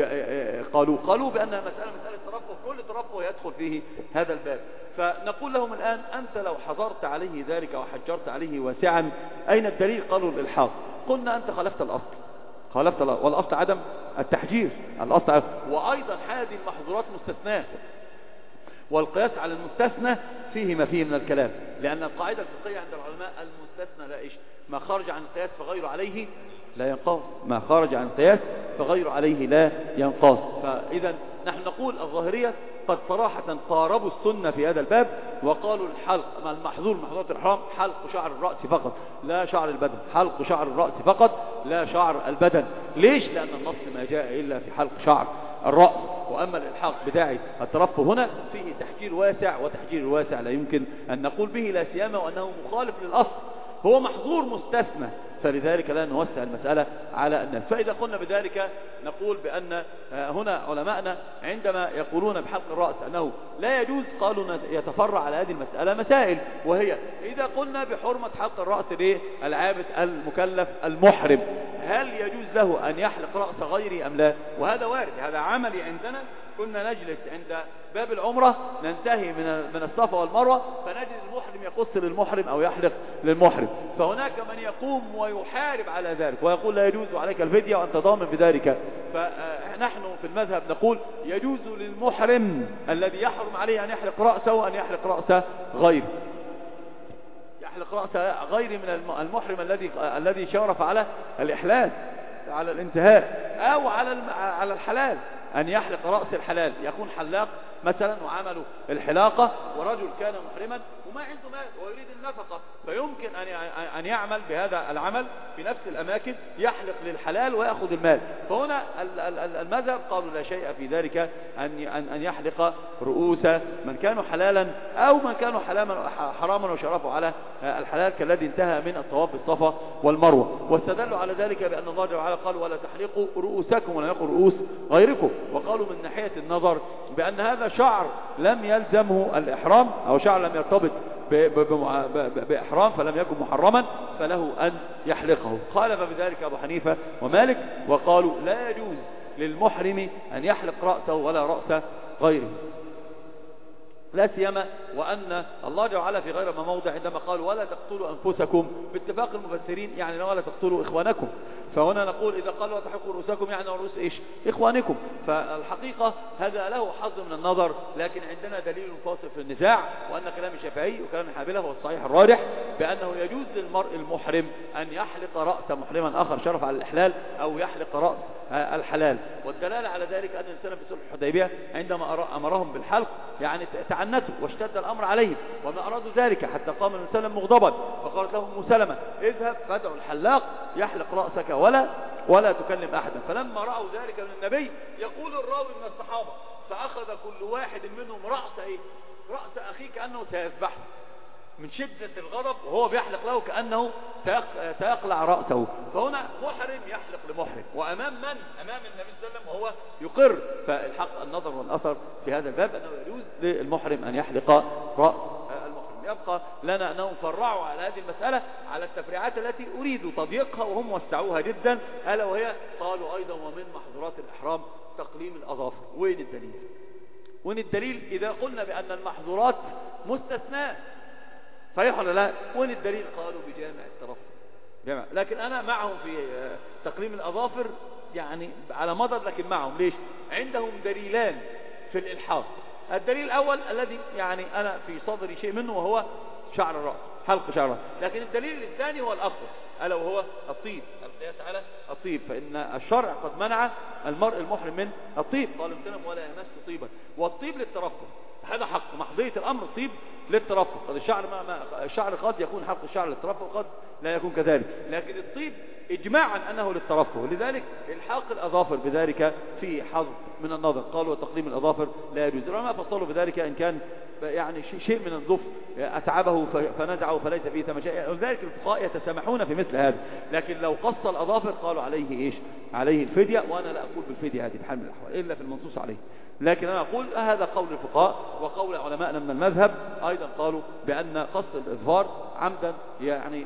قالوا بأنها مسألة ترفه، كل ترفه يدخل فيه هذا الباب. فنقول لهم الآن أنت لو حضرت عليه ذلك وحجرت عليه واسعا أين الدليل؟ قالوا الإلحاق. قلنا أنت خالفت الأصل، والأصل عدم التحجير، الأصل. وأيضا هذه المحظورات مستثناة، والقياس على المستثنى فيه ما فيه من الكلام، لأن القاعدة الفقهية عند العلماء المستثنى لا إيش؟ ما خرج عن القياس فغير عليه لا ينقاص، ما خرج عن القياس فغير عليه لا ينقاص. فإذا نحن نقول الظاهرية قد صراحة قاربوا السنة في هذا الباب، وقالوا الحلق مع المحظور من محظورات الإحرام حلق شعر الرأس فقط لا شعر البدن، حلق شعر الرأس فقط لا شعر البدن. ليش؟ لأن النص ما جاء إلا في حلق شعر الرأس. وأما الإلحاق بداعي الترفه هنا فيه تحجير واسع، وتحجير الواسع لا يمكن أن نقول به لا سيما وأنه مخالف للأصل، هو محظور مستثنى، فلذلك لا نوسع المسألة على الناس. فإذا قلنا بذلك نقول بأن هنا علماءنا عندما يقولون بحلق الرأس أنه لا يجوز، قالوا يتفرع على هذه المسألة مسائل، وهي إذا قلنا بحرمة حلق الرأس للعابد المكلف المحرم، هل يجوز له أن يحلق رأس غيره أم لا؟ وهذا وارد، هذا عملي عندنا. كنا نجلس عند باب العمرة ننتهي من الصفا والمروة فنجد المحرم يقص للمحرم أو يحلق للمحرم، فهناك من يقوم ويحارب على ذلك ويقول لا يجوز عليك الفدية وأنت ضامن بذلك. فنحن في المذهب نقول يجوز للمحرم الذي يحرم عليه أن يحلق رأسه أن يحلق رأس غيره، يحلق رأس غير من المحرم الذي شرف على الإحلال، على الانتهاء، أو على الحلال، أن يحلق رأس الحلال، يكون حلاق مثلا وعمله الحلاقة، ورجل كان محرما وما عنده مال ويريد النفقة، فيمكن أن يعمل بهذا العمل في نفس الأماكن، يحلق للحلال ويأخذ المال. فهنا المذهب قالوا لا شيء في ذلك أن يحلق رؤوس من كانوا حلالا أو من كانوا حراما وشرفوا على الحلال، كالذي انتهى من الطواف بالصفا والمروة. واستدلوا على ذلك بأن الله جل وعلا قال ولا تحلقوا رؤوسكم ولا يقل رؤوس غيركم، وقالوا من ناحية النظر بأن هذا شعر لم يلزمه الإحرام أو شعر لم يرتبط بإحرام فلم يكن محرما فله أن يحلقه. خالف بذلك أبو حنيفة ومالك، وقالوا لا يجوز للمحرم أن يحلق رأسه ولا رأس غيره، لا سيما وأن الله جل وعلا في غير ما موضع عندما قال ولا تقتلوا أنفسكم باتفاق المفسرين، يعني ولا تقتلوا إخوانكم. فهنا نقول إذا قال ولا تحلقوا رؤوسكم يعني رؤوس إيش؟ إخوانكم. فالحقيقة هذا له حظ من النظر، لكن عندنا دليل فاصل في النزاع، وأن كلام الشافعي وكلام الحنابلة هو الصحيح الراجح بأنه يجوز للمرء المحرم أن يحلق رأس محرما آخر شرف على الإحلال أو يحلق رأس الحلال. والدلالة على ذلك أن الإنسان في صلح الحديبية عندما أمرهم بالحلق يعني تعنتوا واشتد الأمر عليهم وما أرادوا ذلك، حتى قام الإنسان مغضبا فقالت لهم أم سلمة اذهب فادعوا الحلاق يحلق رأسك ولا تكلم أحدا. فلما رأوا ذلك من النبي يقول الراوي من الصحابة فأخذ كل واحد منهم رأس أخيه كأنه سيذبحه من شدة الغضب، وهو بيحلق له كأنه سيقلع رأسه. فهنا محرم يحلق لمحرم، وأمام من؟ أمام النبي صلى الله عليه وسلم وهو يقر. فالحق النظر والأثر في هذا الباب أنه يجوز للمحرم أن يحلق رأس المحرم. يبقى لنا أنهم فرعوا على هذه المسألة على التفريعات التي أريدوا تضييقها وهم وسعوها جدا، ألا وهي قالوا أيضا ومن محظورات الإحرام تقليم الأظافر. وين الدليل؟ وين الدليل إذا قلنا بأن المحظورات مستثناء؟ صحيح ولا لا؟ وين الدليل؟ قالوا بجامع الترفع. جامع. لكن أنا معهم في تقليم الأظافر يعني على مضض، لكن معهم ليش؟ عندهم دليلان في الإلحاق. الدليل الأول الذي يعني أنا في صدري شيء منه وهو شعر الرأس، حلق شعر الرأس. لكن الدليل الثاني هو الأقوى، ألا وهو الطيب، القياس على الطيب، فإن الشرع قد منع المرء المحرم من الطيب، قال امتنم ولا يمس طيبا، والطيب للترفه. هذا حق محضية الأمر، الطيب للترفه. قد الشعر قد يكون حلق الشعر للترفه وقد لا يكون كذلك، لكن الطيب إجماعا أنه للترفه، لذلك الحاق الأظافر بذلك في حظ من النظر. قالوا وتقليم الأظافر لا يجوز. العلماء فصلوا بذلك إن كان يعني شيء من الظفر أتعبه فنزعه فليس فيه ثمن شيء، ولذلك الفقهاء يتسامحون في مثل هذا. لكن لو قص الأظافر قالوا عليه إيش؟ عليه الفدية، وأنا لا أقول بالفدية هذه بحال من الأحوال إلا في المنصوص عليه. لكن أنا أقول هذا قول الفقهاء، وقول علماءنا من المذهب أيضا قالوا بأن قص الإظفار عمدا يعني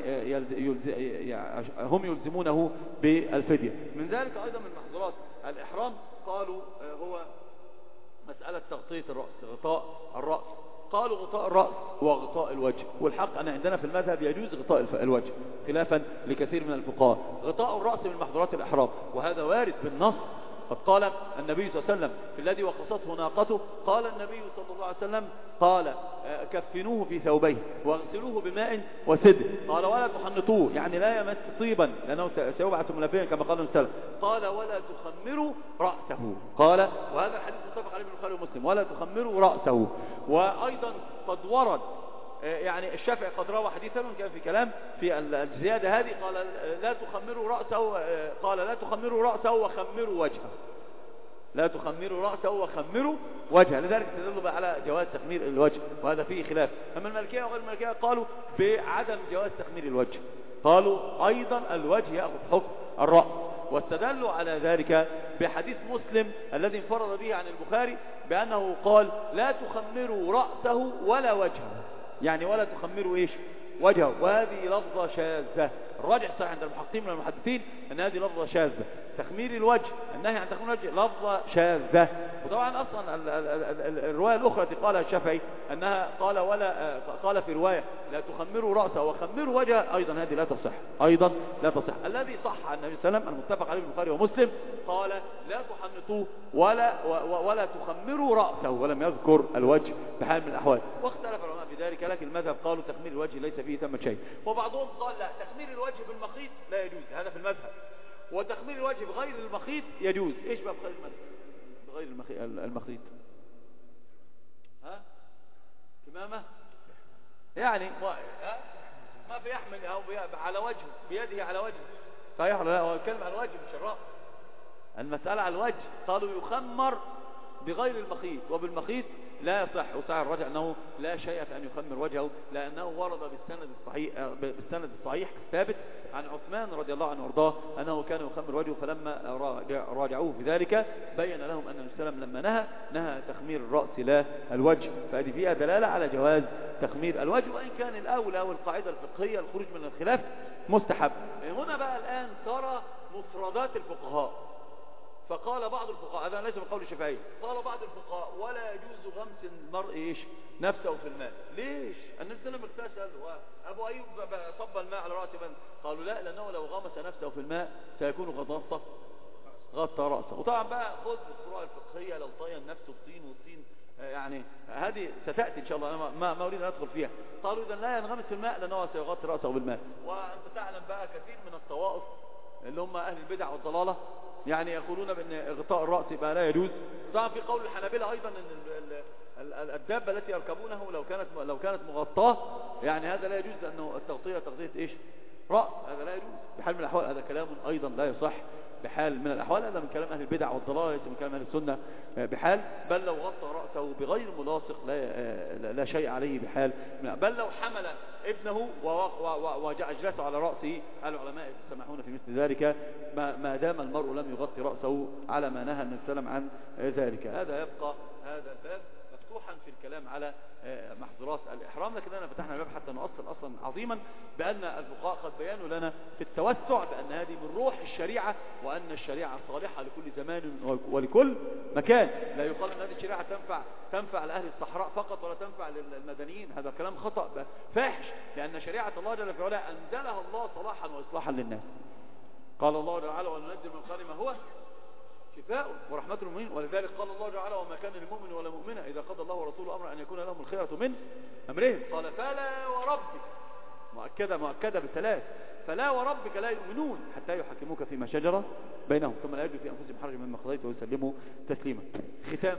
هم يلزمونه بالفدية. من ذلك أيضا من محظورات الإحرام قالوا هو مسألة تغطية الرأس، غطاء الرأس. قالوا غطاء الرأس وغطاء الوجه، والحق أن عندنا في المذهب يجوز غطاء الوجه خلافا لكثير من الفقهاء. غطاء الرأس من محظورات الإحرام، وهذا وارد بالنص. قد قال النبي صلى الله عليه وسلم في الذي وقصته ناقته، قال النبي صلى الله عليه وسلم قال كفنوه في ثوبيه واغسلوه بماء وسدر، قال ولا تحنطوه يعني لا يمس طيبا لأنه سيبعث ملبيا كما قال السلف، قال ولا تخمروا رأسه، قال وهذا الحديث متفق عليه البخاري ومسلم، ولا تخمروا رأسه. وأيضا قد ورد يعني الشافعي قد روى حديثا كان في كلام في الزيادة هذه، قال لا تخمروا رأسه، قال لا تخمروا رأسه وخمروا وجهه، لا تخمروا رأسه وخمروا وجهه. لذلك تدل بقى على جواز تخمير الوجه، وهذا فيه خلاف. أما المالكية وغير المالكية قالوا بعدم جواز تخمير الوجه، قالوا أيضا الوجه يأخذ حكم الرأس، واستدلوا على ذلك بحديث مسلم الذي انفرد به عن البخاري بأنه قال لا تخمروا رأسه ولا وجهه، يعني ولا تخمروا إيش؟ وجهه. وهذه لفظة شاذة، الراجع صحيح عند المحققين من المحدثين أن هذه لفظة شاذة. تخمير الوجه، النهي عن تخمير الوجه لفظة شاذة. وطبعا أصلا الرواية الأخرى التي قالها الشافعي أنها قال في رواية لا تخمروا رأسه وخمروا وجهه، أيضا هذه لا تصح، أيضا لا تصح. الذي صح عن النبي صلى الله عليه وسلم المتفق عليه البخاري ومسلم قال لا تحنطوه ولا تخمروا رأسه، ولم يذكر الوجه بحال من الأحوال. واختلف العلماء في ذلك، لكن المذهب قالوا تخمير الوجه ليس فيه ثم شيء. وبعضهم قال لا، تخمير الوجه بالمخيط لا يجوز، هذا في المذهب، وتخمير الوجه بغير المخيط يجوز. ايش بقى بغير المخيط؟ ها كمامة يعني ما بيحمل أو على وجهه بيده على وجهه، صحيح ولا لا؟ هو الكلمة على الوجه مش الرأس، المسألة على الوجه. قالوا يخمر بغير المخيط، وبالمخيط لا يصح. وصحيح الرجع أنه لا شيء في أن يخمر وجهه، لأنه ورد بالسند الصحيح الثابت عن عثمان رضي الله عنه وارضاه أنه كان يخمر وجهه، فلما راجعوه في ذلك بين لهم أن النبي صلى الله عليه وسلم لما نهى تخمير الرأس لا الوجه، فهذه فيها دلالة على جواز تخمير الوجه، وإن كان الأولى والقاعدة الفقهية الخروج من الخلاف مستحب. هنا بقى الآن صار مفردات الفقهاء. فقال بعض الفقهاء، هذا ليس من قول الشافعي، قال بعض الفقهاء ولا يجوز غمس المرء ايش نفسه في الماء. ليش؟ النبي صلى الله عليه وسلم اغتسل وابو ايوب صب الماء على راسه، قالوا لا، لانه لو غمس نفسه في الماء سيكون غطى راسه. وطبعا بقى خذ الفروع الفقهيه، لو طين نفسه بطين والطين يعني هذه ستاتي ان شاء الله، انا ما اريد ان ادخل فيها. قالوا اذا لا ينغمس في الماء لانه سيغطي راسه بالماء. وانت تعلم بقى كثير من الطوائف اللي هم اهل البدع والضلاله يعني يقولون بأن غطاء الرأس يبقى لا يجوز. طبعا في قول الحنابلة أيضا أن الدابة التي يركبونه لو كانت مغطاة يعني هذا لا يجوز، لأنه التغطية تغطية إيش؟ رأس، هذا لا يجوز بحال من الأحوال. هذا كلام أيضا لا يصح بحال من الأحوال، هذا من كلام أهل البدع والضلال، ليس من كلام أهل السنة بحال. بل لو غطى رأسه بغير ملاصق لا شيء عليه بحال. بل لو حمل ابنه وأجلسه على رأسه، العلماء يسمحون في مثل ذلك ما دام المرء لم يغطي رأسه على ما نهى النبي صلى الله عليه وسلم عن ذلك. هذا يبقى هذا الباب مفتوحا في الكلام على محظورات الإحرام، لكننا فتحنا الباب حتى نؤصل أصلا عظيما بأن الفقهاء قد بيانوا لنا في التوسع بأن هذه من روح الشريعة، وأن الشريعة صالحة لكل زمان ولكل مكان. لا يقال أن هذه الشريعة تنفع لأهل الصحراء فقط ولا تنفع للمدنيين، هذا كلام خطأ فاحش، لأن شريعة الله جل في علاه أنزلها الله صلاحا وإصلاحا للناس. قال الله تعالى وننزل من القرآن ما هو شفاء ورحمة للمؤمنين، ولذلك قال الله تعالى وما كان للمؤمن ولا مؤمنة إذا قضى الله ورسوله أمرا أن يكون لهم الخيرة من أمرهم. قال فلا وربك، مؤكدة بالثلاث، فلا وربك لا يؤمنون حتى يحكموك فيما شجر بينهم ثم لا يجدوا في أنفسهم حرج مما قضيت ويسلموا تسليما. ختام